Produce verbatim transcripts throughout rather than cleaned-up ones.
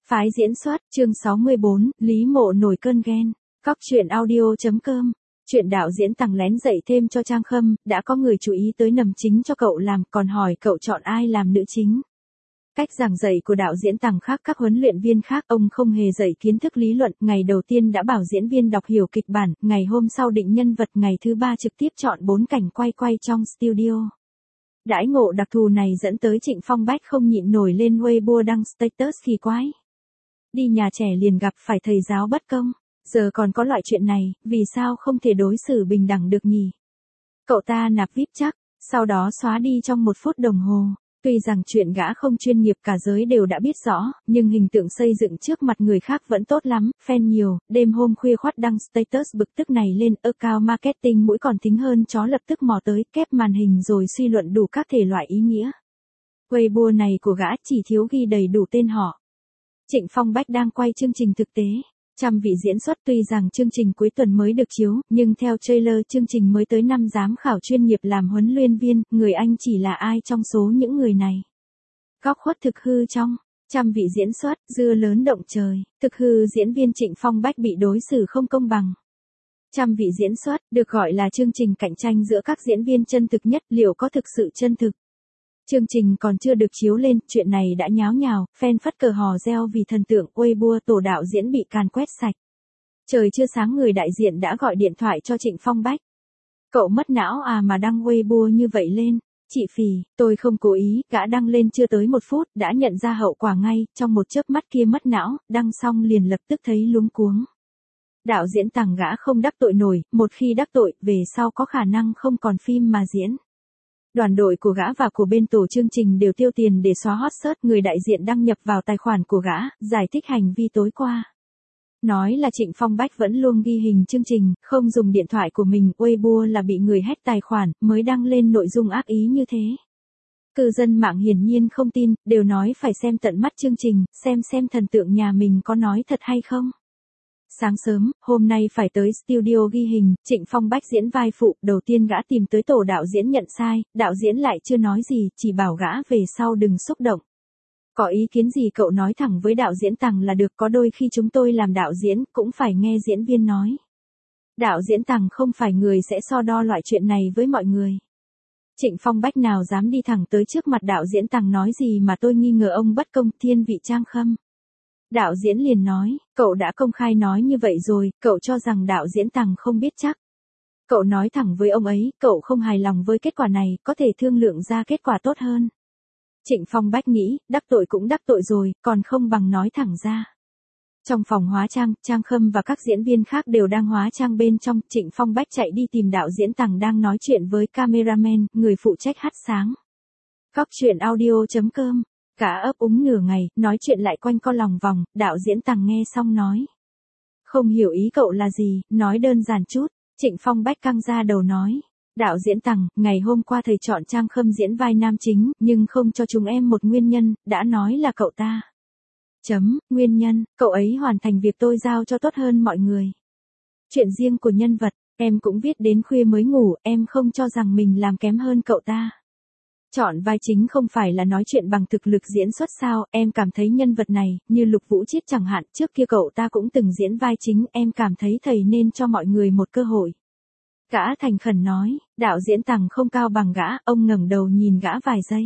Phái diễn xuất, chương sáu mươi bốn, Lý Mộ nổi cơn ghen. Cóc truyện audio.com. Chuyện đạo diễn Tằng lén dạy thêm cho Trang Khâm, đã có người chú ý tới nầm chính cho cậu làm, còn hỏi cậu chọn ai làm nữ chính. Cách giảng dạy của đạo diễn Tằng khác các huấn luyện viên khác, ông không hề dạy kiến thức lý luận, ngày đầu tiên đã bảo diễn viên đọc hiểu kịch bản, ngày hôm sau định nhân vật, ngày thứ ba trực tiếp chọn bốn cảnh quay quay trong studio. Đãi ngộ đặc thù này dẫn tới Trịnh Phong Bách không nhịn nổi lên Weibo đăng status kỳ quái. Đi nhà trẻ liền gặp phải thầy giáo bất công, giờ còn có loại chuyện này, vì sao không thể đối xử bình đẳng được nhỉ? Cậu ta nạp víp chắc, sau đó xóa đi trong một phút đồng hồ. Tuy rằng chuyện gã không chuyên nghiệp cả giới đều đã biết rõ, nhưng hình tượng xây dựng trước mặt người khác vẫn tốt lắm, fan nhiều, đêm hôm khuya khoắt đăng status bực tức này lên, account marketing mũi còn thính hơn chó lập tức mò tới, kép màn hình rồi suy luận đủ các thể loại ý nghĩa. Weibo này của gã chỉ thiếu ghi đầy đủ tên họ. Trịnh Phong Bách đang quay chương trình thực tế. Trăm vị diễn xuất, tuy rằng chương trình cuối tuần mới được chiếu, nhưng theo trailer chương trình mới tới năm giám khảo chuyên nghiệp làm huấn luyện viên, người Anh chỉ là ai trong số những người này. Góc khuất thực hư trong, trăm vị diễn xuất, dưa lớn động trời, thực hư diễn viên Trịnh Phong Bách bị đối xử không công bằng. Trăm vị diễn xuất, được gọi là chương trình cạnh tranh giữa các diễn viên chân thực nhất, liệu có thực sự chân thực? Chương trình còn chưa được chiếu lên, chuyện này đã nháo nhào, fan phất cờ hò reo vì thần tượng Weibo tổ đạo diễn bị càn quét sạch. Trời chưa sáng người đại diện đã gọi điện thoại cho Trịnh Phong Bách. Cậu mất não à mà đăng Weibo như vậy lên? Chị phì, tôi không cố ý, gã đăng lên chưa tới một phút, đã nhận ra hậu quả ngay, trong một chớp mắt kia mất não, đăng xong liền lập tức thấy luống cuống. Đạo diễn Tằng gã không đắc tội nổi, một khi đắc tội, về sau có khả năng không còn phim mà diễn. Đoàn đội của gã và của bên tổ chương trình đều tiêu tiền để xóa hot search, người đại diện đăng nhập vào tài khoản của gã, giải thích hành vi tối qua. Nói là Trịnh Phong Bách vẫn luôn ghi hình chương trình, không dùng điện thoại của mình, Weibo là bị người hack tài khoản, mới đăng lên nội dung ác ý như thế. Cư dân mạng hiển nhiên không tin, đều nói phải xem tận mắt chương trình, xem xem thần tượng nhà mình có nói thật hay không. Sáng sớm, hôm nay phải tới studio ghi hình, Trịnh Phong Bách diễn vai phụ, đầu tiên gã tìm tới tổ đạo diễn nhận sai, đạo diễn lại chưa nói gì, chỉ bảo gã về sau đừng xúc động. Có ý kiến gì cậu nói thẳng với đạo diễn Tằng là được, có đôi khi chúng tôi làm đạo diễn cũng phải nghe diễn viên nói. Đạo diễn Tằng không phải người sẽ so đo loại chuyện này với mọi người. Trịnh Phong Bách nào dám đi thẳng tới trước mặt đạo diễn Tằng nói gì mà tôi nghi ngờ ông bất công, thiên vị Trang Khâm. Đạo diễn liền nói, cậu đã công khai nói như vậy rồi, cậu cho rằng đạo diễn Tằng không biết chắc. Cậu nói thẳng với ông ấy, cậu không hài lòng với kết quả này, có thể thương lượng ra kết quả tốt hơn. Trịnh Phong Bách nghĩ, đắc tội cũng đắc tội rồi, còn không bằng nói thẳng ra. Trong phòng hóa trang, Trang Khâm và các diễn viên khác đều đang hóa trang bên trong, Trịnh Phong Bách chạy đi tìm đạo diễn Tằng đang nói chuyện với cameraman, người phụ trách hắt sáng. Cóc truyện audio.com. Cả ấp úng nửa ngày, nói chuyện lại quanh co lòng vòng, đạo diễn Tằng nghe xong nói. Không hiểu ý cậu là gì, nói đơn giản chút. Trịnh Phong Bách căng ra đầu nói. Đạo diễn Tằng, ngày hôm qua thầy chọn Trang Khâm diễn vai nam chính, nhưng không cho chúng em một nguyên nhân, đã nói là cậu ta. Chấm, nguyên nhân, cậu ấy hoàn thành việc tôi giao cho tốt hơn mọi người. Chuyện riêng của nhân vật, em cũng viết đến khuya mới ngủ, em không cho rằng mình làm kém hơn cậu ta. Chọn vai chính không phải là nói chuyện bằng thực lực diễn xuất sao, em cảm thấy nhân vật này, như Lục Vũ Chiết chẳng hạn, trước kia cậu ta cũng từng diễn vai chính, em cảm thấy thầy nên cho mọi người một cơ hội. Gã thành khẩn nói, đạo diễn Tằng không cao bằng gã, ông ngẩng đầu nhìn gã vài giây.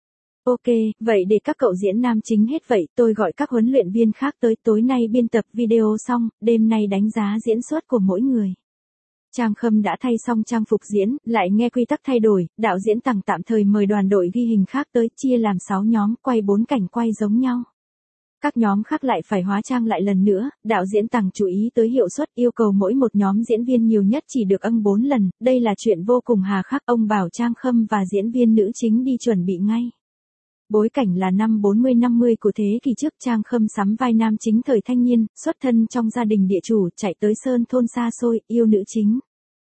Ok, vậy để các cậu diễn nam chính hết vậy, tôi gọi các huấn luyện viên khác tới, tối nay biên tập video xong, đêm nay đánh giá diễn xuất của mỗi người. Trang Khâm đã thay xong trang phục diễn, lại nghe quy tắc thay đổi, đạo diễn Tằng tạm thời mời đoàn đội ghi hình khác tới, chia làm sáu nhóm, quay bốn cảnh quay giống nhau. Các nhóm khác lại phải hóa trang lại lần nữa, đạo diễn Tằng chú ý tới hiệu suất, yêu cầu mỗi một nhóm diễn viên nhiều nhất chỉ được âng bốn lần, đây là chuyện vô cùng hà khắc, ông bảo Trang Khâm và diễn viên nữ chính đi chuẩn bị ngay. Bối cảnh là năm bốn mươi năm mươi của thế kỷ trước, Trang Khâm sắm vai nam chính thời thanh niên, xuất thân trong gia đình địa chủ, chạy tới sơn thôn xa xôi, yêu nữ chính.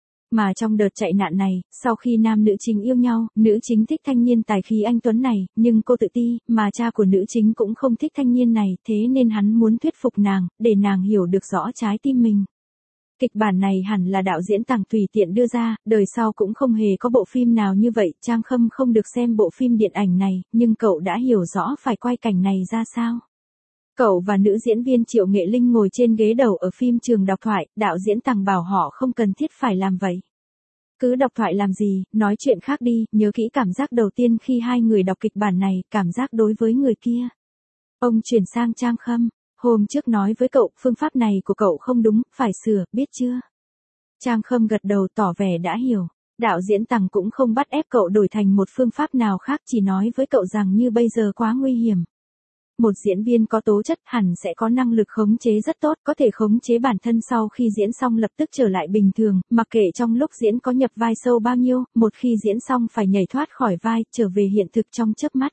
Mà trong đợt chạy nạn này, sau khi nam nữ chính yêu nhau, nữ chính thích thanh niên tài khí anh tuấn này, nhưng cô tự ti, mà cha của nữ chính cũng không thích thanh niên này, thế nên hắn muốn thuyết phục nàng, để nàng hiểu được rõ trái tim mình. Kịch bản này hẳn là đạo diễn Tằng tùy tiện đưa ra, đời sau cũng không hề có bộ phim nào như vậy, Trang Khâm không được xem bộ phim điện ảnh này, nhưng cậu đã hiểu rõ phải quay cảnh này ra sao. Cậu và nữ diễn viên Triệu Nghệ Linh ngồi trên ghế đầu ở phim trường đọc thoại, đạo diễn Tằng bảo họ không cần thiết phải làm vậy. Cứ đọc thoại làm gì, nói chuyện khác đi, nhớ kỹ cảm giác đầu tiên khi hai người đọc kịch bản này, cảm giác đối với người kia. Ông chuyển sang Trang Khâm, hôm trước nói với cậu, phương pháp này của cậu không đúng, phải sửa, biết chưa? Trang Khâm gật đầu tỏ vẻ đã hiểu. Đạo diễn Tằng cũng không bắt ép cậu đổi thành một phương pháp nào khác, chỉ nói với cậu rằng như bây giờ quá nguy hiểm. Một diễn viên có tố chất hẳn sẽ có năng lực khống chế rất tốt, có thể khống chế bản thân sau khi diễn xong lập tức trở lại bình thường, mặc kệ trong lúc diễn có nhập vai sâu bao nhiêu, một khi diễn xong phải nhảy thoát khỏi vai, trở về hiện thực trong chớp mắt.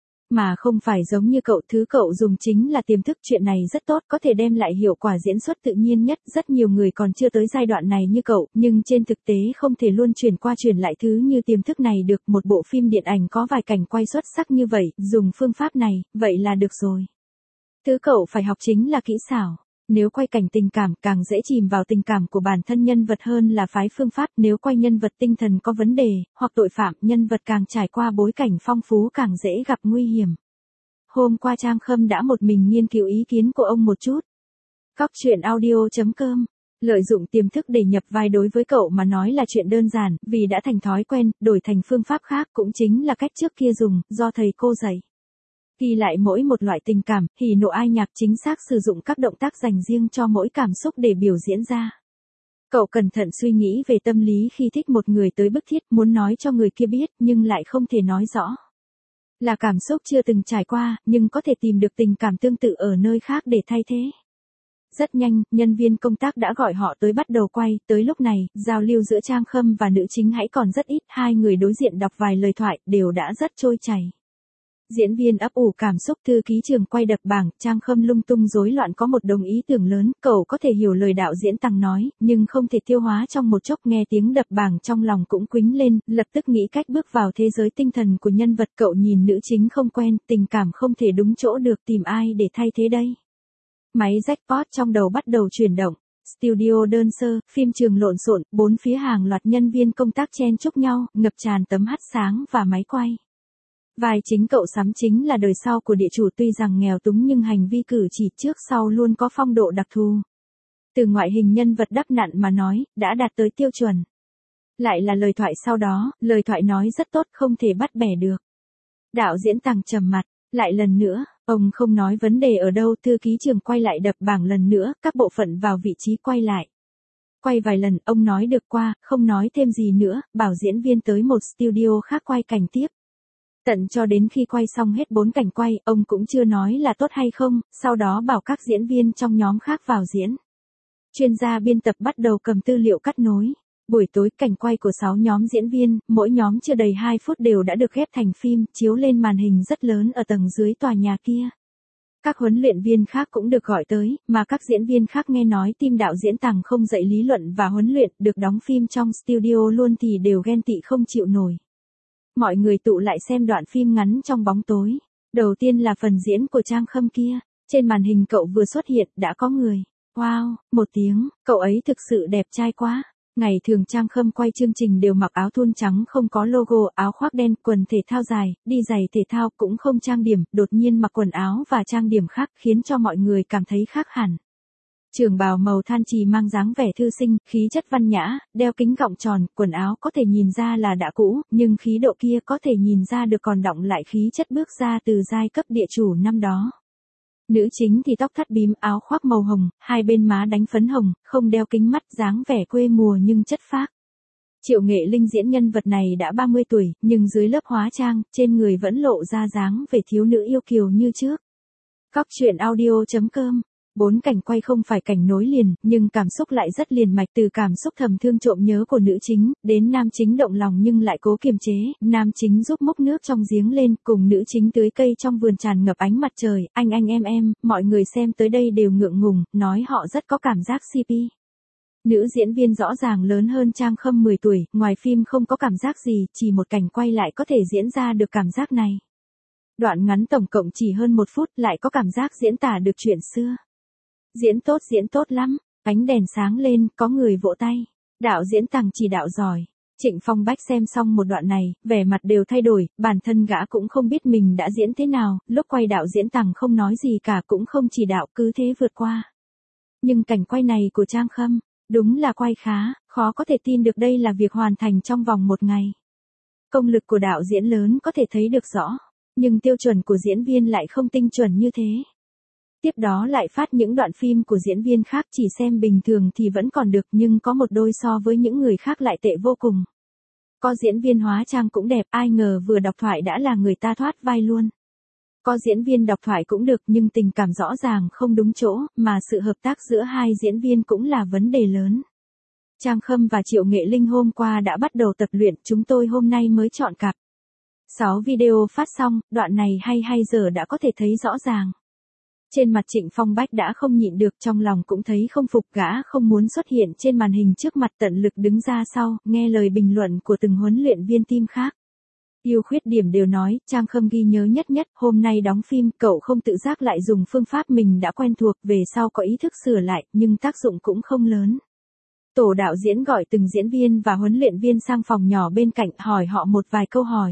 Mà không phải giống như cậu, thứ cậu dùng chính là tiềm thức, chuyện này rất tốt, có thể đem lại hiệu quả diễn xuất tự nhiên nhất, rất nhiều người còn chưa tới giai đoạn này như cậu, nhưng trên thực tế không thể luôn chuyển qua chuyển lại thứ như tiềm thức này được, một bộ phim điện ảnh có vài cảnh quay xuất sắc như vậy, dùng phương pháp này, vậy là được rồi. Thứ cậu phải học chính là kỹ xảo. Nếu quay cảnh tình cảm càng dễ chìm vào tình cảm của bản thân nhân vật hơn là phái phương pháp, nếu quay nhân vật tinh thần có vấn đề, hoặc tội phạm, nhân vật càng trải qua bối cảnh phong phú càng dễ gặp nguy hiểm. Hôm qua Trang Khâm đã một mình nghiên cứu ý kiến của ông một chút. Cóc truyện audio chấm com. Lợi dụng tiềm thức để nhập vai đối với cậu mà nói là chuyện đơn giản, vì đã thành thói quen, đổi thành phương pháp khác cũng chính là cách trước kia dùng, do thầy cô dạy. Ghi lại mỗi một loại tình cảm, hỉ nộ ai nhạc, chính xác sử dụng các động tác dành riêng cho mỗi cảm xúc để biểu diễn ra. Cậu cẩn thận suy nghĩ về tâm lý khi thích một người tới bức thiết, muốn nói cho người kia biết nhưng lại không thể nói rõ. Là cảm xúc chưa từng trải qua, nhưng có thể tìm được tình cảm tương tự ở nơi khác để thay thế. Rất nhanh, nhân viên công tác đã gọi họ tới bắt đầu quay, tới lúc này, giao lưu giữa Trang Khâm và nữ chính hãy còn rất ít, hai người đối diện đọc vài lời thoại, đều đã rất trôi chảy. Diễn viên ấp ủ cảm xúc, thư ký trường quay đập bảng, Trang Khâm lung tung rối loạn có một đồng ý tưởng lớn, cậu có thể hiểu lời đạo diễn Tằng nói, nhưng không thể tiêu hóa trong một chốc, nghe tiếng đập bảng trong lòng cũng quýnh lên, lập tức nghĩ cách bước vào thế giới tinh thần của nhân vật, cậu nhìn nữ chính không quen, tình cảm không thể đúng chỗ được, tìm ai để thay thế đây? Máy jackpot trong đầu bắt đầu chuyển động. Studio đơn sơ, phim trường lộn xộn, bốn phía hàng loạt nhân viên công tác chen chúc nhau, ngập tràn tấm hắt sáng và máy quay. Vai chính cậu sắm chính là đời sau của địa chủ, tuy rằng nghèo túng nhưng hành vi cử chỉ trước sau luôn có phong độ đặc thù. Từ ngoại hình nhân vật đắp nặn mà nói, đã đạt tới tiêu chuẩn. Lại là lời thoại sau đó, lời thoại nói rất tốt, không thể bắt bẻ được. Đạo diễn Tằng trầm mặt, lại lần nữa, ông không nói vấn đề ở đâu, thư ký trường quay lại đập bảng lần nữa, các bộ phận vào vị trí quay lại. Quay vài lần, ông nói được qua, không nói thêm gì nữa, bảo diễn viên tới một studio khác quay cảnh tiếp. Tận cho đến khi quay xong hết bốn cảnh quay, ông cũng chưa nói là tốt hay không, sau đó bảo các diễn viên trong nhóm khác vào diễn. Chuyên gia biên tập bắt đầu cầm tư liệu cắt nối. Buổi tối, cảnh quay của sáu nhóm diễn viên, mỗi nhóm chưa đầy hai phút đều đã được ghép thành phim, chiếu lên màn hình rất lớn ở tầng dưới tòa nhà kia. Các huấn luyện viên khác cũng được gọi tới, mà các diễn viên khác nghe nói team đạo diễn Tằng không dạy lý luận và huấn luyện, được đóng phim trong studio luôn thì đều ghen tị không chịu nổi. Mọi người tụ lại xem đoạn phim ngắn trong bóng tối. Đầu tiên là phần diễn của Trang Khâm kia. Trên màn hình cậu vừa xuất hiện, đã có người. Wow, một tiếng, cậu ấy thực sự đẹp trai quá. Ngày thường Trang Khâm quay chương trình đều mặc áo thun trắng không có logo, áo khoác đen, quần thể thao dài, đi giày thể thao, cũng không trang điểm, đột nhiên mặc quần áo và trang điểm khác khiến cho mọi người cảm thấy khác hẳn. Trường bào màu than trì mang dáng vẻ thư sinh, khí chất văn nhã, đeo kính gọng tròn, quần áo có thể nhìn ra là đã cũ, nhưng khí độ kia có thể nhìn ra được còn đọng lại khí chất bước ra từ giai cấp địa chủ năm đó. Nữ chính thì tóc thắt bím, áo khoác màu hồng, hai bên má đánh phấn hồng, không đeo kính mắt, dáng vẻ quê mùa nhưng chất phác. Triệu Nghệ Linh diễn nhân vật này đã ba mươi tuổi, nhưng dưới lớp hóa trang, trên người vẫn lộ ra dáng vẻ thiếu nữ yêu kiều như trước. Cóc truyện audio chấm com. Bốn cảnh quay không phải cảnh nối liền, nhưng cảm xúc lại rất liền mạch, từ cảm xúc thầm thương trộm nhớ của nữ chính, đến nam chính động lòng nhưng lại cố kiềm chế, nam chính giúp múc nước trong giếng lên, cùng nữ chính tưới cây trong vườn tràn ngập ánh mặt trời, anh anh em em, mọi người xem tới đây đều ngượng ngùng, nói họ rất có cảm giác xê pê. Nữ diễn viên rõ ràng lớn hơn Trang Khâm mười tuổi, ngoài phim không có cảm giác gì, chỉ một cảnh quay lại có thể diễn ra được cảm giác này. Đoạn ngắn tổng cộng chỉ hơn một phút lại có cảm giác diễn tả được chuyện xưa. Diễn tốt diễn tốt lắm, ánh đèn sáng lên, có người vỗ tay. Đạo diễn Tằng chỉ đạo giỏi. Trịnh Phong Bách xem xong một đoạn này, vẻ mặt đều thay đổi, bản thân gã cũng không biết mình đã diễn thế nào, lúc quay đạo diễn Tằng không nói gì cả cũng không chỉ đạo cứ thế vượt qua. Nhưng cảnh quay này của Trang Khâm, đúng là quay khá, khó có thể tin được đây là việc hoàn thành trong vòng một ngày. Công lực của đạo diễn lớn có thể thấy được rõ, nhưng tiêu chuẩn của diễn viên lại không tinh chuẩn như thế. Tiếp đó lại phát những đoạn phim của diễn viên khác chỉ xem bình thường thì vẫn còn được nhưng có một đôi so với những người khác lại tệ vô cùng. Có diễn viên hóa trang cũng đẹp, ai ngờ vừa đọc thoại đã là người ta thoát vai luôn. Có diễn viên đọc thoại cũng được nhưng tình cảm rõ ràng không đúng chỗ, mà sự hợp tác giữa hai diễn viên cũng là vấn đề lớn. Trang Khâm và Triệu Nghệ Linh hôm qua đã bắt đầu tập luyện, chúng tôi hôm nay mới chọn cặp. sáu video phát xong, đoạn này hay hay giờ đã có thể thấy rõ ràng. Trên mặt Trịnh Phong Bách đã không nhịn được, trong lòng cũng thấy không phục, gã không muốn xuất hiện trên màn hình trước mặt, tận lực đứng ra sau, nghe lời bình luận của từng huấn luyện viên team khác. Ưu khuyết điểm đều nói, Trang Khâm ghi nhớ nhất nhất, hôm nay đóng phim, cậu không tự giác lại dùng phương pháp mình đã quen thuộc, về sau có ý thức sửa lại, nhưng tác dụng cũng không lớn. Tổ đạo diễn gọi từng diễn viên và huấn luyện viên sang phòng nhỏ bên cạnh, hỏi họ một vài câu hỏi.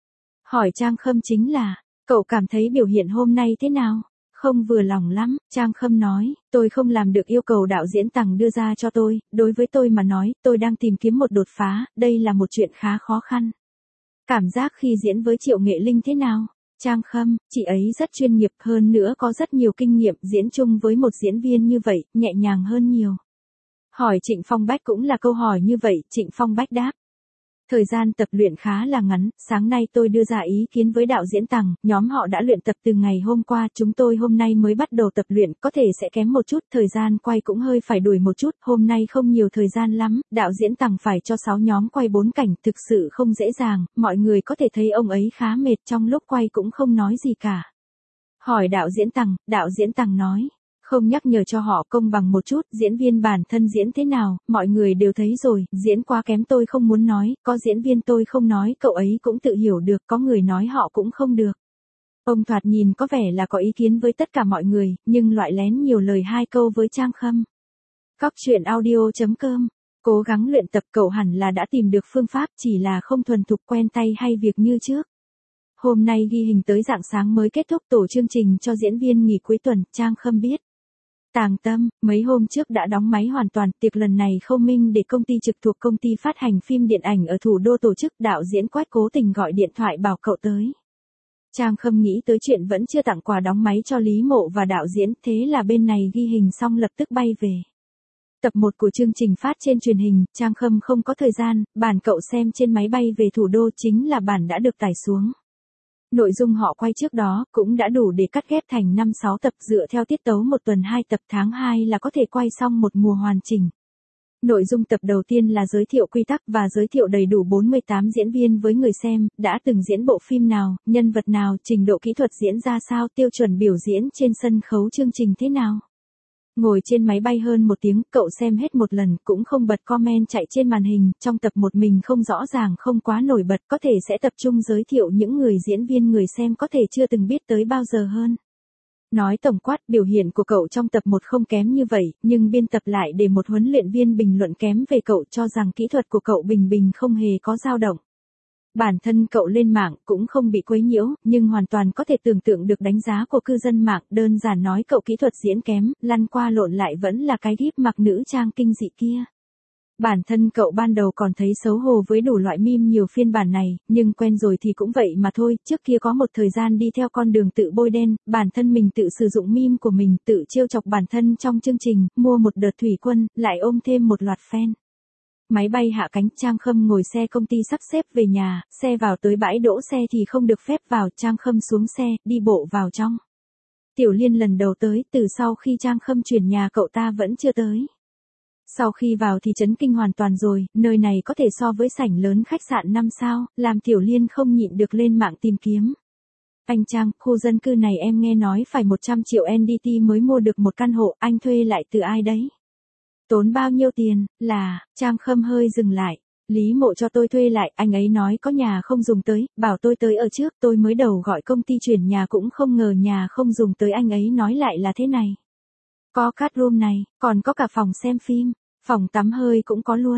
Hỏi Trang Khâm chính là, cậu cảm thấy biểu hiện hôm nay thế nào? Không vừa lòng lắm, Trang Khâm nói, tôi không làm được yêu cầu đạo diễn Tằng đưa ra cho tôi, đối với tôi mà nói, tôi đang tìm kiếm một đột phá, đây là một chuyện khá khó khăn. Cảm giác khi diễn với Triệu Nghệ Linh thế nào? Trang Khâm, chị ấy rất chuyên nghiệp, hơn nữa có rất nhiều kinh nghiệm, diễn chung với một diễn viên như vậy, nhẹ nhàng hơn nhiều. Hỏi Trịnh Phong Bách cũng là câu hỏi như vậy, Trịnh Phong Bách đáp. Thời gian tập luyện khá là ngắn, sáng nay tôi đưa ra ý kiến với đạo diễn Tằng, nhóm họ đã luyện tập từ ngày hôm qua, chúng tôi hôm nay mới bắt đầu tập luyện, có thể sẽ kém một chút, thời gian quay cũng hơi phải đuổi một chút, hôm nay không nhiều thời gian lắm, đạo diễn Tằng phải cho sáu nhóm quay bốn cảnh, thực sự không dễ dàng, mọi người có thể thấy ông ấy khá mệt, trong lúc quay cũng không nói gì cả. Hỏi đạo diễn Tằng, đạo diễn Tằng nói. Không nhắc nhở cho họ công bằng một chút, diễn viên bản thân diễn thế nào, mọi người đều thấy rồi, diễn quá kém tôi không muốn nói, có diễn viên tôi không nói, cậu ấy cũng tự hiểu được, có người nói họ cũng không được. Ông thoạt nhìn có vẻ là có ý kiến với tất cả mọi người, nhưng loại lén nhiều lời hai câu với Trang Khâm. Cóc truyện audio chấm com, cố gắng luyện tập, cậu hẳn là đã tìm được phương pháp, chỉ là không thuần thục quen tay hay việc như trước. Hôm nay ghi hình tới rạng sáng mới kết thúc, tổ chương trình cho diễn viên nghỉ cuối tuần, Trang Khâm biết. Tàng Tâm, mấy hôm trước đã đóng máy hoàn toàn, tiệc lần này không minh để công ty trực thuộc công ty phát hành phim điện ảnh ở thủ đô tổ chức, đạo diễn Quách cố tình gọi điện thoại bảo cậu tới. Trang Khâm nghĩ tới chuyện vẫn chưa tặng quà đóng máy cho Lý Mộ và đạo diễn, thế là bên này ghi hình xong lập tức bay về. Tập một của chương trình phát trên truyền hình, Trang Khâm không có thời gian, bản cậu xem trên máy bay về thủ đô chính là bản đã được tải xuống. Nội dung họ quay trước đó cũng đã đủ để cắt ghép thành năm sáu tập, dựa theo tiết tấu một tuần hai tập, tháng hai là có thể quay xong một mùa hoàn chỉnh. Nội dung tập đầu tiên là giới thiệu quy tắc và giới thiệu đầy đủ bốn mươi tám diễn viên với người xem, đã từng diễn bộ phim nào, nhân vật nào, trình độ kỹ thuật diễn ra sao, tiêu chuẩn biểu diễn trên sân khấu chương trình thế nào. Ngồi trên máy bay hơn một tiếng, cậu xem hết một lần, cũng không bật comment chạy trên màn hình, trong tập một mình không rõ ràng không quá nổi bật, có thể sẽ tập trung giới thiệu những người diễn viên người xem có thể chưa từng biết tới bao giờ hơn. Nói tổng quát, biểu hiện của cậu trong tập một không kém như vậy, nhưng biên tập lại để một huấn luyện viên bình luận kém về cậu, cho rằng kỹ thuật của cậu bình bình không hề có dao động. Bản thân cậu lên mạng cũng không bị quấy nhiễu, nhưng hoàn toàn có thể tưởng tượng được đánh giá của cư dân mạng, đơn giản nói cậu kỹ thuật diễn kém, lăn qua lộn lại vẫn là cái gíp mặc nữ trang kinh dị kia. Bản thân cậu ban đầu còn thấy xấu hổ với đủ loại meme nhiều phiên bản này, nhưng quen rồi thì cũng vậy mà thôi, trước kia có một thời gian đi theo con đường tự bôi đen, bản thân mình tự sử dụng meme của mình, tự trêu chọc bản thân trong chương trình, mua một đợt thủy quân, lại ôm thêm một loạt fan. Máy bay hạ cánh, Trang Khâm ngồi xe công ty sắp xếp về nhà, xe vào tới bãi đỗ xe thì không được phép vào, Trang Khâm xuống xe, đi bộ vào trong. Tiểu Liên lần đầu tới, từ sau khi Trang Khâm chuyển nhà cậu ta vẫn chưa tới. Sau khi vào thì chấn kinh hoàn toàn rồi, nơi này có thể so với sảnh lớn khách sạn năm sao, làm Tiểu Liên không nhịn được lên mạng tìm kiếm. Anh Trang, khu dân cư này em nghe nói phải một trăm triệu en đê tê mới mua được một căn hộ, anh thuê lại từ ai đấy? Tốn bao nhiêu tiền, là, Trang Khâm hơi dừng lại. Lý Mộ cho tôi thuê lại, anh ấy nói có nhà không dùng tới, bảo tôi tới ở trước, tôi mới đầu gọi công ty chuyển nhà cũng không ngờ nhà không dùng tới, anh ấy nói lại là thế này. Có cát room này, còn có cả phòng xem phim, phòng tắm hơi cũng có luôn.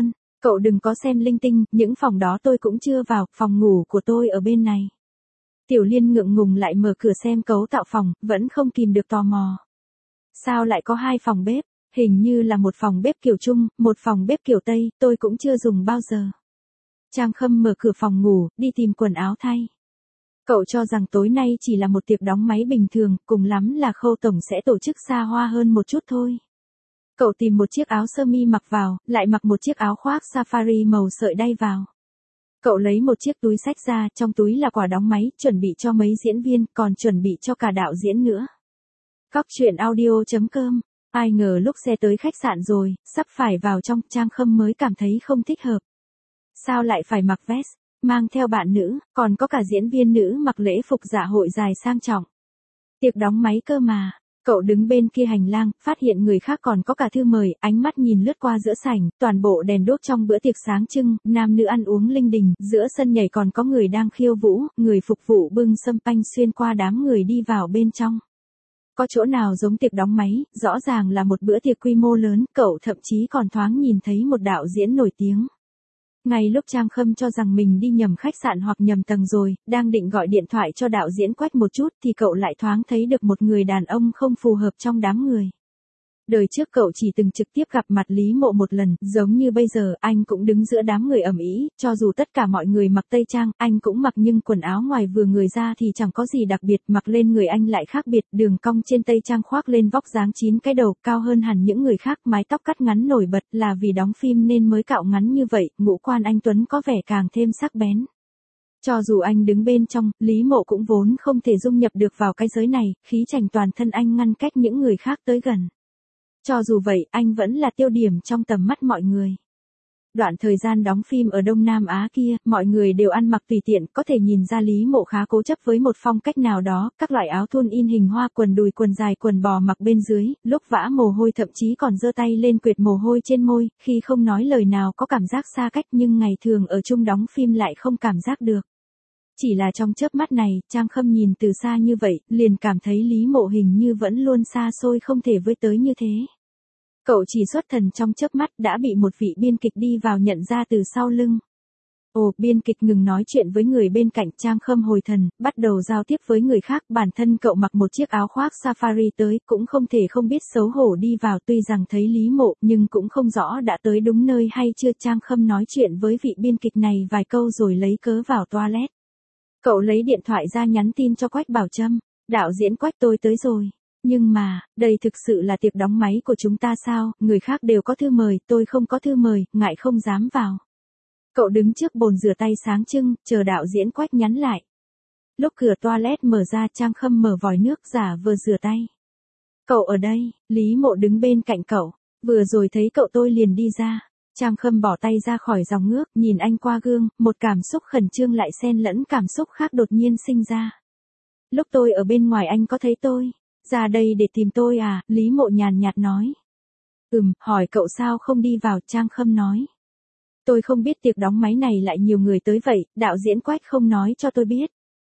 Cậu đừng có xem linh tinh, những phòng đó tôi cũng chưa vào, phòng ngủ của tôi ở bên này. Tiểu Liên ngượng ngùng lại mở cửa xem cấu tạo phòng, vẫn không kìm được tò mò. Sao lại có hai phòng bếp? Hình như là một phòng bếp kiểu Trung, một phòng bếp kiểu Tây, tôi cũng chưa dùng bao giờ. Trang Khâm mở cửa phòng ngủ, đi tìm quần áo thay. Cậu cho rằng tối nay chỉ là một tiệc đóng máy bình thường, cùng lắm là Khâu tổng sẽ tổ chức xa hoa hơn một chút thôi. Cậu tìm một chiếc áo sơ mi mặc vào, lại mặc một chiếc áo khoác safari màu sợi đay vào. Cậu lấy một chiếc túi xách ra, trong túi là quà đóng máy, chuẩn bị cho mấy diễn viên, còn chuẩn bị cho cả đạo diễn nữa. Cóc truyện audio chấm com. Ai ngờ lúc xe tới khách sạn rồi, sắp phải vào trong, Trang Khâm mới cảm thấy không thích hợp. Sao lại phải mặc vest, mang theo bạn nữ, còn có cả diễn viên nữ mặc lễ phục dạ hội dài sang trọng. Tiệc đóng máy cơ mà. Cậu đứng bên kia hành lang, phát hiện người khác còn có cả thư mời, ánh mắt nhìn lướt qua giữa sảnh, toàn bộ đèn đốt trong bữa tiệc sáng trưng, nam nữ ăn uống linh đình, giữa sân nhảy còn có người đang khiêu vũ, người phục vụ bưng sâm panh xuyên qua đám người đi vào bên trong. Có chỗ nào giống tiệc đóng máy, rõ ràng là một bữa tiệc quy mô lớn, cậu thậm chí còn thoáng nhìn thấy một đạo diễn nổi tiếng. Ngay lúc Trang Khâm cho rằng mình đi nhầm khách sạn hoặc nhầm tầng rồi, đang định gọi điện thoại cho đạo diễn Quách một chút thì cậu lại thoáng thấy được một người đàn ông không phù hợp trong đám người. Đời trước cậu chỉ từng trực tiếp gặp mặt Lý Mộ một lần, giống như bây giờ, anh cũng đứng giữa đám người ầm ĩ, cho dù tất cả mọi người mặc tây trang, anh cũng mặc nhưng quần áo ngoài vừa người ra thì chẳng có gì đặc biệt, mặc lên người anh lại khác biệt, đường cong trên tây trang khoác lên vóc dáng chín cái đầu, cao hơn hẳn những người khác, mái tóc cắt ngắn nổi bật, là vì đóng phim nên mới cạo ngắn như vậy, ngũ quan anh tuấn có vẻ càng thêm sắc bén. Cho dù anh đứng bên trong, Lý Mộ cũng vốn không thể dung nhập được vào cái giới này, khí chành toàn thân anh ngăn cách những người khác tới gần. Cho dù vậy, anh vẫn là tiêu điểm trong tầm mắt mọi người. Đoạn thời gian đóng phim ở Đông Nam Á kia, mọi người đều ăn mặc tùy tiện, có thể nhìn ra Lý Mộ khá cố chấp với một phong cách nào đó, các loại áo thun in hình hoa, quần đùi quần dài quần bò mặc bên dưới, lúc vã mồ hôi thậm chí còn giơ tay lên quệt mồ hôi trên môi, khi không nói lời nào có cảm giác xa cách nhưng ngày thường ở chung đóng phim lại không cảm giác được. Chỉ là trong chớp mắt này, Trang Khâm nhìn từ xa như vậy, liền cảm thấy Lý Mộ hình như vẫn luôn xa xôi không thể với tới như thế. Cậu chỉ xuất thần trong chớp mắt đã bị một vị biên kịch đi vào nhận ra từ sau lưng. Ồ, biên kịch ngừng nói chuyện với người bên cạnh, Trang Khâm hồi thần, bắt đầu giao tiếp với người khác, bản thân cậu mặc một chiếc áo khoác safari tới, cũng không thể không biết xấu hổ đi vào, tuy rằng thấy Lý Mộ, nhưng cũng không rõ đã tới đúng nơi hay chưa. Trang Khâm nói chuyện với vị biên kịch này vài câu rồi lấy cớ vào toilet. Cậu lấy điện thoại ra nhắn tin cho Quách Bảo Trâm, đạo diễn Quách tôi tới rồi. Nhưng mà, đây thực sự là tiệc đóng máy của chúng ta sao, người khác đều có thư mời, tôi không có thư mời, ngại không dám vào. Cậu đứng trước bồn rửa tay sáng trưng, chờ đạo diễn Quách nhắn lại. Lúc cửa toilet mở ra, Trang Khâm mở vòi nước giả vờ rửa tay. Cậu ở đây, Lý Mộ đứng bên cạnh cậu, vừa rồi thấy cậu tôi liền đi ra. Trang Khâm bỏ tay ra khỏi dòng nước, nhìn anh qua gương, một cảm xúc khẩn trương lại xen lẫn cảm xúc khác đột nhiên sinh ra. Lúc tôi ở bên ngoài anh có thấy tôi? Ra đây để tìm tôi à? Lý Mộ nhàn nhạt nói. Ừm, hỏi cậu sao không đi vào, Trang Khâm nói. Tôi không biết tiệc đóng máy này lại nhiều người tới vậy, đạo diễn Quách không nói cho tôi biết.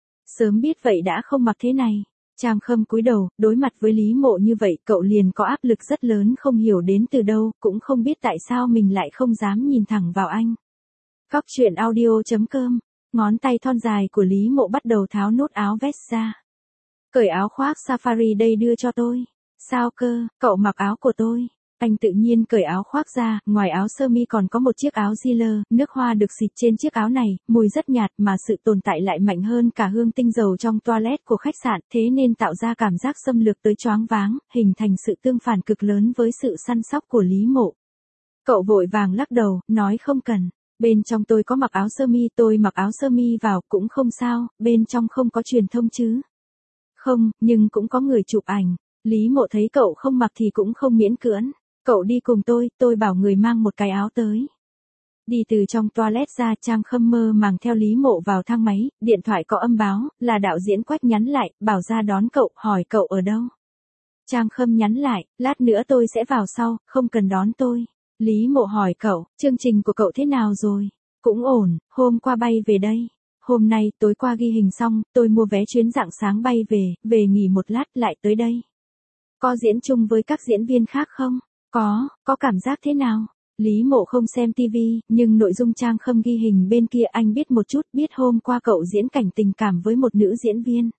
Sớm biết vậy đã không mặc thế này. Trang Khâm cúi đầu, đối mặt với Lý Mộ như vậy, cậu liền có áp lực rất lớn không hiểu đến từ đâu, cũng không biết tại sao mình lại không dám nhìn thẳng vào anh. Cóc truyện audio chấm com, ngón tay thon dài của Lý Mộ bắt đầu tháo nút áo vest ra. Cởi áo khoác safari đây đưa cho tôi. Sao cơ, cậu mặc áo của tôi. Anh tự nhiên cởi áo khoác ra, ngoài áo sơ mi còn có một chiếc áo Ziller, nước hoa được xịt trên chiếc áo này, mùi rất nhạt mà sự tồn tại lại mạnh hơn cả hương tinh dầu trong toilet của khách sạn, thế nên tạo ra cảm giác xâm lược tới choáng váng, hình thành sự tương phản cực lớn với sự săn sóc của Lý Mộ. Cậu vội vàng lắc đầu, nói không cần, bên trong tôi có mặc áo sơ mi, tôi mặc áo sơ mi vào cũng không sao, bên trong không có truyền thông chứ. Không, nhưng cũng có người chụp ảnh. Lý Mộ thấy cậu không mặc thì cũng không miễn cưỡng. Cậu đi cùng tôi, tôi bảo người mang một cái áo tới. Đi từ trong toilet ra, Trang Khâm mơ màng theo Lý Mộ vào thang máy, điện thoại có âm báo, là đạo diễn Quách nhắn lại, bảo ra đón cậu, hỏi cậu ở đâu. Trang Khâm nhắn lại, lát nữa tôi sẽ vào sau, không cần đón tôi. Lý Mộ hỏi cậu, chương trình của cậu thế nào rồi? Cũng ổn, hôm qua bay về đây. Hôm nay, tối qua ghi hình xong, tôi mua vé chuyến rạng sáng bay về, về nghỉ một lát lại tới đây. Có diễn chung với các diễn viên khác không? Có, có cảm giác thế nào? Lý Mộ không xem tivi, nhưng nội dung Trang Khâm ghi hình bên kia anh biết một chút, biết hôm qua cậu diễn cảnh tình cảm với một nữ diễn viên.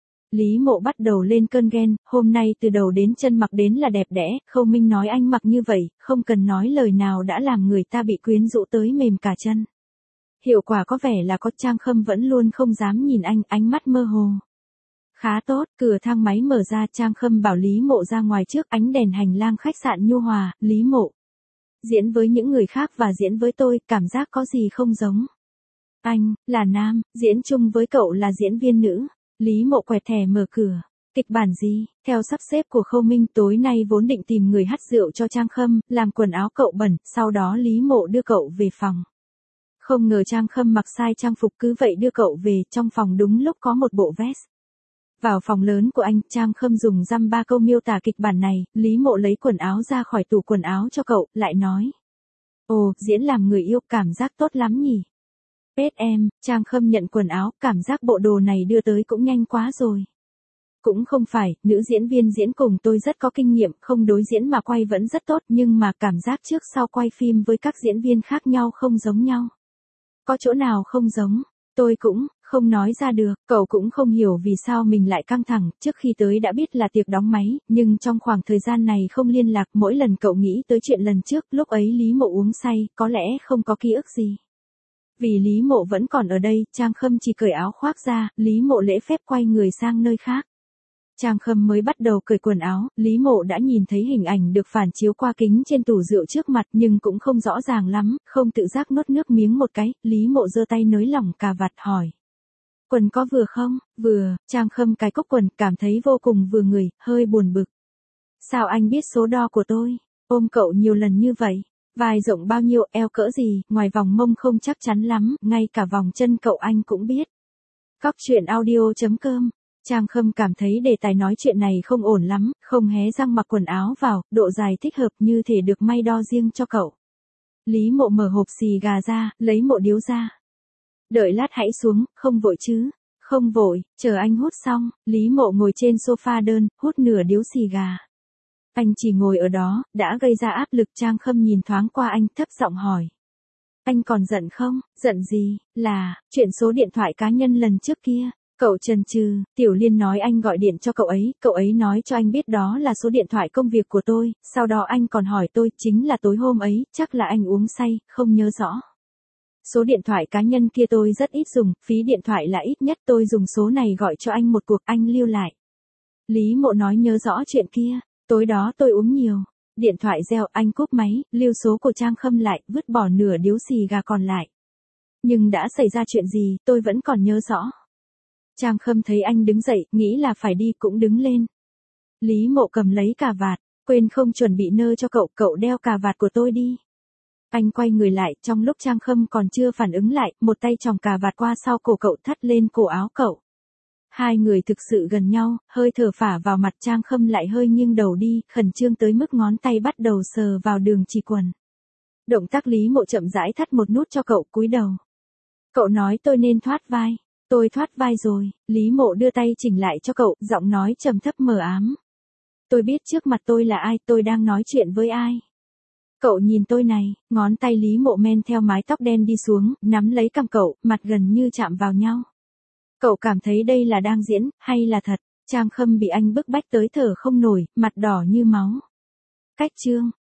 Lý Mộ bắt đầu lên cơn ghen, hôm nay từ đầu đến chân mặc đến là đẹp đẽ, Khâu Minh nói anh mặc như vậy, không cần nói lời nào đã làm người ta bị quyến rũ tới mềm cả chân. Hiệu quả có vẻ là có, Trang Khâm vẫn luôn không dám nhìn anh, ánh mắt mơ hồ. Khá tốt, cửa thang máy mở ra, Trang Khâm bảo Lý Mộ ra ngoài trước, ánh đèn hành lang khách sạn nhu hòa, Lý Mộ. Diễn với những người khác và diễn với tôi, cảm giác có gì không giống. Anh, là nam, diễn chung với cậu là diễn viên nữ. Lý Mộ quẹt thẻ mở cửa. Kịch bản gì? Theo sắp xếp của Khâu Minh, tối nay vốn định tìm người hắt rượu cho Trang Khâm, làm quần áo cậu bẩn, sau đó Lý Mộ đưa cậu về phòng. Không ngờ Trang Khâm mặc sai trang phục, cứ vậy đưa cậu về, trong phòng đúng lúc có một bộ vest. Vào phòng lớn của anh, Trang Khâm dùng dăm ba câu miêu tả kịch bản này, Lý Mộ lấy quần áo ra khỏi tủ quần áo cho cậu, lại nói. Ồ, diễn làm người yêu, cảm giác tốt lắm nhỉ. Pết em, Trang Khâm nhận quần áo, cảm giác bộ đồ này đưa tới cũng nhanh quá rồi. Cũng không phải, nữ diễn viên diễn cùng tôi rất có kinh nghiệm, không đối diễn mà quay vẫn rất tốt, nhưng mà cảm giác trước sau quay phim với các diễn viên khác nhau không giống nhau. Có chỗ nào không giống? Tôi cũng không nói ra được, cậu cũng không hiểu vì sao mình lại căng thẳng, trước khi tới đã biết là tiệc đóng máy, nhưng trong khoảng thời gian này không liên lạc, mỗi lần cậu nghĩ tới chuyện lần trước, lúc ấy Lý Mộ uống say, có lẽ không có ký ức gì. Vì Lý Mộ vẫn còn ở đây, Trang Khâm chỉ cởi áo khoác ra, Lý Mộ lễ phép quay người sang nơi khác. Trang Khâm mới bắt đầu cởi quần áo, Lý Mộ đã nhìn thấy hình ảnh được phản chiếu qua kính trên tủ rượu trước mặt nhưng cũng không rõ ràng lắm, không tự giác nuốt nước miếng một cái, Lý Mộ giơ tay nới lỏng cà vạt hỏi. Quần có vừa không? Vừa, Trang Khâm cài cúc quần, cảm thấy vô cùng vừa người, hơi buồn bực. Sao anh biết số đo của tôi? Ôm cậu nhiều lần như vậy. Vai rộng bao nhiêu, eo cỡ gì, ngoài vòng mông không chắc chắn lắm, ngay cả vòng chân cậu anh cũng biết. Cóc truyện audio chấm com. Trang Khâm cảm thấy đề tài nói chuyện này không ổn lắm, không hé răng mặc quần áo vào, độ dài thích hợp như thể được may đo riêng cho cậu. Lý Mộ mở hộp xì gà ra, lấy một điếu ra. Đợi lát hãy xuống, không vội chứ. Không vội, chờ anh hút xong, Lý Mộ ngồi trên sofa đơn, hút nửa điếu xì gà. Anh chỉ ngồi ở đó, đã gây ra áp lực. Trang Khâm nhìn thoáng qua anh, thấp giọng hỏi. Anh còn giận không? Giận gì? Là, chuyện số điện thoại cá nhân lần trước kia. Cậu chần chừ, Tiểu Liên nói anh gọi điện cho cậu ấy, cậu ấy nói cho anh biết đó là số điện thoại công việc của tôi, sau đó anh còn hỏi tôi, chính là tối hôm ấy, chắc là anh uống say, không nhớ rõ. Số điện thoại cá nhân kia tôi rất ít dùng, phí điện thoại là ít nhất, tôi dùng số này gọi cho anh một cuộc, anh lưu lại. Lý Mộ nói nhớ rõ chuyện kia, tối đó tôi uống nhiều. Điện thoại reo, anh cúp máy, lưu số của Trang Khâm lại, vứt bỏ nửa điếu xì gà còn lại. Nhưng đã xảy ra chuyện gì, tôi vẫn còn nhớ rõ. Trang Khâm thấy anh đứng dậy, nghĩ là phải đi cũng đứng lên. Lý Mộ cầm lấy cà vạt, quên không chuẩn bị nơ cho cậu, cậu đeo cà vạt của tôi đi. Anh quay người lại, trong lúc Trang Khâm còn chưa phản ứng lại, một tay chòng cà vạt qua sau cổ cậu thắt lên cổ áo cậu. Hai người thực sự gần nhau, hơi thở phả vào mặt, Trang Khâm lại hơi nghiêng đầu đi, khẩn trương tới mức ngón tay bắt đầu sờ vào đường chỉ quần. Động tác Lý Mộ chậm rãi thắt một nút cho cậu, cúi đầu. Cậu nói tôi nên thoát vai. Tôi thoát vai rồi, Lý Mộ đưa tay chỉnh lại cho cậu, giọng nói trầm thấp mờ ám. Tôi biết trước mặt tôi là ai, tôi đang nói chuyện với ai. Cậu nhìn tôi này, ngón tay Lý Mộ men theo mái tóc đen đi xuống, nắm lấy cằm cậu, mặt gần như chạm vào nhau. Cậu cảm thấy đây là đang diễn, hay là thật? Trang Khâm bị anh bức bách tới thở không nổi, mặt đỏ như máu. Cách chương.